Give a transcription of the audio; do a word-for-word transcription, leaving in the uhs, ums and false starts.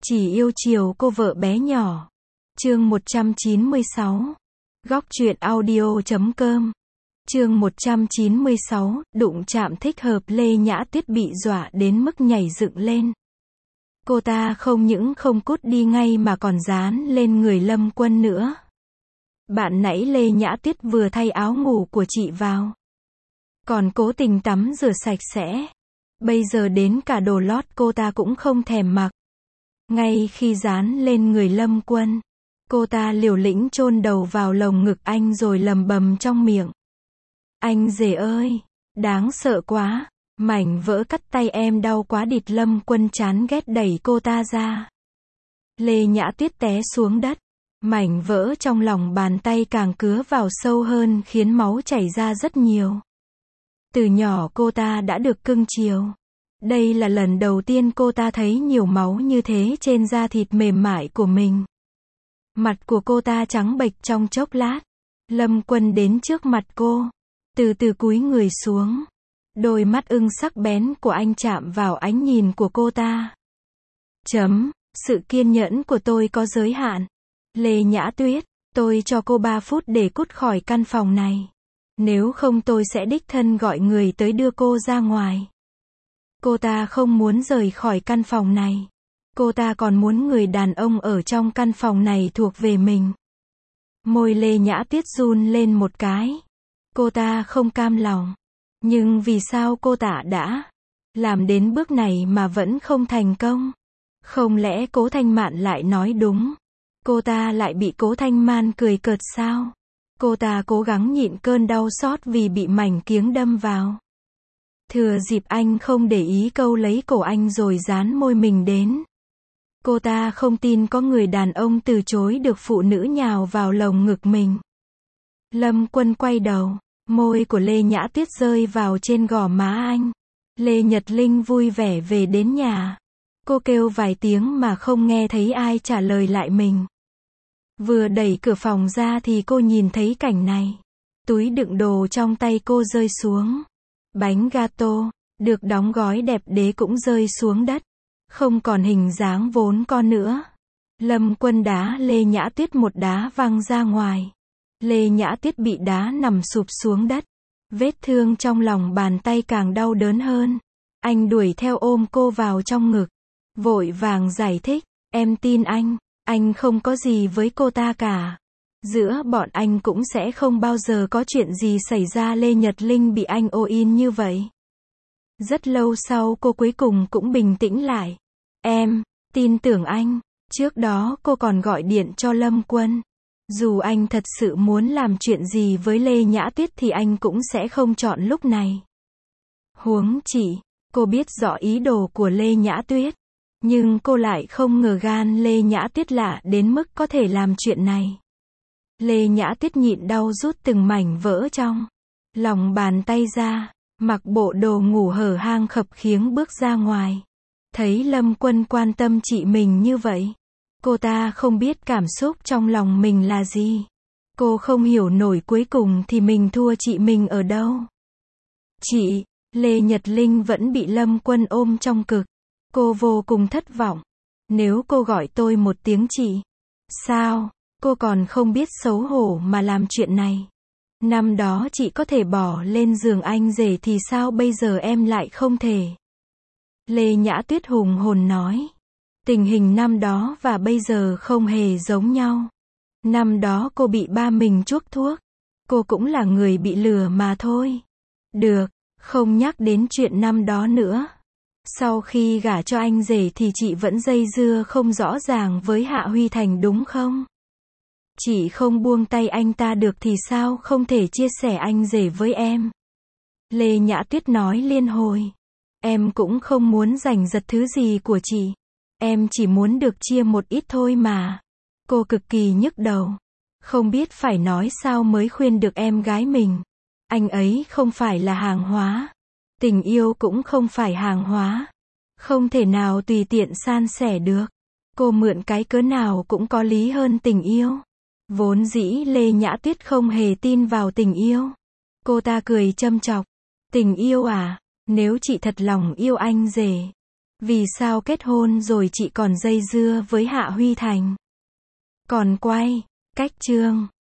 Chỉ yêu chiều cô vợ bé nhỏ. Chương một trăm chín mươi sáu. Góc truyện audio chấm com. Chương một trăm chín mươi sáu, đụng chạm thích hợp. Lê Nhã Tuyết bị dọa đến mức nhảy dựng lên. Cô ta không những không cút đi ngay mà còn dán lên người Lâm Quân nữa. Bạn nãy Lê Nhã Tuyết vừa thay áo ngủ của chị vào, còn cố tình tắm rửa sạch sẽ. Bây giờ đến cả đồ lót cô ta cũng không thèm mặc. Ngay khi dán lên người Lâm Quân, cô ta liều lĩnh chôn đầu vào lồng ngực anh rồi lầm bầm trong miệng. Anh rể ơi, đáng sợ quá, mảnh vỡ cắt tay em đau quá địt. Lâm Quân chán ghét đẩy cô ta ra. Lê Nhã Tuyết té xuống đất, mảnh vỡ trong lòng bàn tay càng cứa vào sâu hơn khiến máu chảy ra rất nhiều. Từ nhỏ cô ta đã được cưng chiều. Đây là lần đầu tiên cô ta thấy nhiều máu như thế trên da thịt mềm mại của mình. Mặt của cô ta trắng bệch trong chốc lát. Lâm Quân đến trước mặt cô, từ từ cúi người xuống. Đôi mắt ưng sắc bén của anh chạm vào ánh nhìn của cô ta. Chấm, sự kiên nhẫn của tôi có giới hạn. Lê Nhã Tuyết, tôi cho cô ba phút để cút khỏi căn phòng này. Nếu không tôi sẽ đích thân gọi người tới đưa cô ra ngoài. Cô ta không muốn rời khỏi căn phòng này. Cô ta còn muốn người đàn ông ở trong căn phòng này thuộc về mình. Môi Lê Nhã Tuyết run lên một cái. Cô ta không cam lòng. Nhưng vì sao cô ta đã làm đến bước này mà vẫn không thành công? Không lẽ Cố Thanh Mạn lại nói đúng? Cô ta lại bị Cố Thanh Man cười cợt sao? Cô ta cố gắng nhịn cơn đau xót vì bị mảnh kiếng đâm vào. Thừa dịp anh không để ý câu lấy cổ anh rồi dán môi mình đến. Cô ta không tin có người đàn ông từ chối được phụ nữ nhào vào lồng ngực mình. Lâm Quân quay đầu, môi của Lê Nhã Tuyết rơi vào trên gò má anh. Lê Nhật Linh vui vẻ về đến nhà. Cô kêu vài tiếng mà không nghe thấy ai trả lời lại mình. Vừa đẩy cửa phòng ra thì cô nhìn thấy cảnh này. Túi đựng đồ trong tay cô rơi xuống. Bánh gato, được đóng gói đẹp đẽ cũng rơi xuống đất. Không còn hình dáng vốn có nữa. Lâm Quân đá Lê Nhã Tuyết một đá văng ra ngoài. Lê Nhã Tuyết bị đá nằm sụp xuống đất. Vết thương trong lòng bàn tay càng đau đớn hơn. Anh đuổi theo ôm cô vào trong ngực. Vội vàng giải thích, em tin anh, anh không có gì với cô ta cả. Giữa bọn anh cũng sẽ không bao giờ có chuyện gì xảy ra. Lê Nhật Linh bị anh ô in như vậy. Rất lâu sau cô cuối cùng cũng bình tĩnh lại. Em, tin tưởng anh. Trước đó cô còn gọi điện cho Lâm Quân. Dù anh thật sự muốn làm chuyện gì với Lê Nhã Tuyết thì anh cũng sẽ không chọn lúc này. Huống chỉ, cô biết rõ ý đồ của Lê Nhã Tuyết. Nhưng cô lại không ngờ gan Lê Nhã Tuyết lạ đến mức có thể làm chuyện này. Lê Nhã Tuyết nhịn đau rút từng mảnh vỡ trong lòng bàn tay ra, mặc bộ đồ ngủ hở hang khập khiễng bước ra ngoài. Thấy Lâm Quân quan tâm chị mình như vậy, cô ta không biết cảm xúc trong lòng mình là gì. Cô không hiểu nổi cuối cùng thì mình thua chị mình ở đâu. Chị, Lê Nhật Linh vẫn bị Lâm Quân ôm trong cực. Cô vô cùng thất vọng. Nếu cô gọi tôi một tiếng chị, sao, cô còn không biết xấu hổ mà làm chuyện này. Năm đó chị có thể bỏ lên giường anh rể thì sao bây giờ em lại không thể? Lê Nhã Tuyết hùng hồn nói. Tình hình năm đó và bây giờ không hề giống nhau. Năm đó cô bị ba mình chuốc thuốc. Cô cũng là người bị lừa mà thôi. Được, không nhắc đến chuyện năm đó nữa. Sau khi gả cho anh rể thì chị vẫn dây dưa không rõ ràng với Hạ Huy Thành đúng không? Chị không buông tay anh ta được thì sao không thể chia sẻ anh rể với em? Lê Nhã Tuyết nói liên hồi. Em cũng không muốn giành giật thứ gì của chị. Em chỉ muốn được chia một ít thôi mà. Cô cực kỳ nhức đầu. Không biết phải nói sao mới khuyên được em gái mình. Anh ấy không phải là hàng hóa. Tình yêu cũng không phải hàng hóa. Không thể nào tùy tiện san sẻ được. Cô mượn cái cớ nào cũng có lý hơn tình yêu. Vốn dĩ Lê Nhã Tuyết không hề tin vào tình yêu. Cô ta cười châm chọc. Tình yêu à? Nếu chị thật lòng yêu anh rể, Vì sao kết hôn rồi chị còn dây dưa với Hạ Huy Thành? Còn quay, cách chương